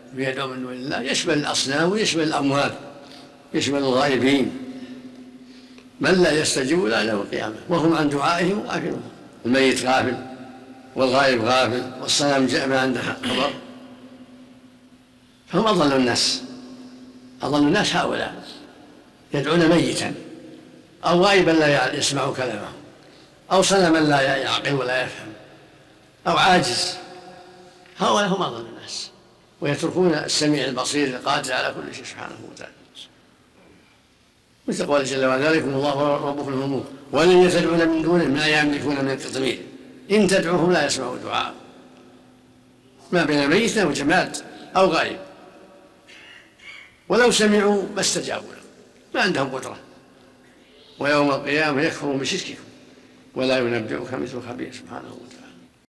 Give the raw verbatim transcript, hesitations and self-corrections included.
يدعو من دون الله يشمل الأصنام ويشمل الأموات، يشمل الغائبين من لا يستجيب لا يوم القيامة وهم عن دعائهم غافلون. الميت غافل والغائب غافل والصنم جاء ما عنده خبر، فهم أضل الناس. أضل الناس هؤلاء يدعون ميتا أو غائبا لا يسمع كلامه أو صنما لا يعقل ولا يفهم أو عاجز، هؤلاء هم أضل الناس، ويتركون السميع البصير القادر على كل شيء سبحانه وتعالى. مثل قوله جل وعلا ذلكم الله ربكم الملك ولن تدعون من دونه ما يملكون من قطمير إن تدعوهم لا يسمعوا دعاء، ما بين ميت وجماد أو غائب، ولو سمعوا ما استجابوا له، ما عندهم قدرة، ويوم القيامة يكفرون بشرككم ولا ينبئك مثل خبير سبحانه وتعالى.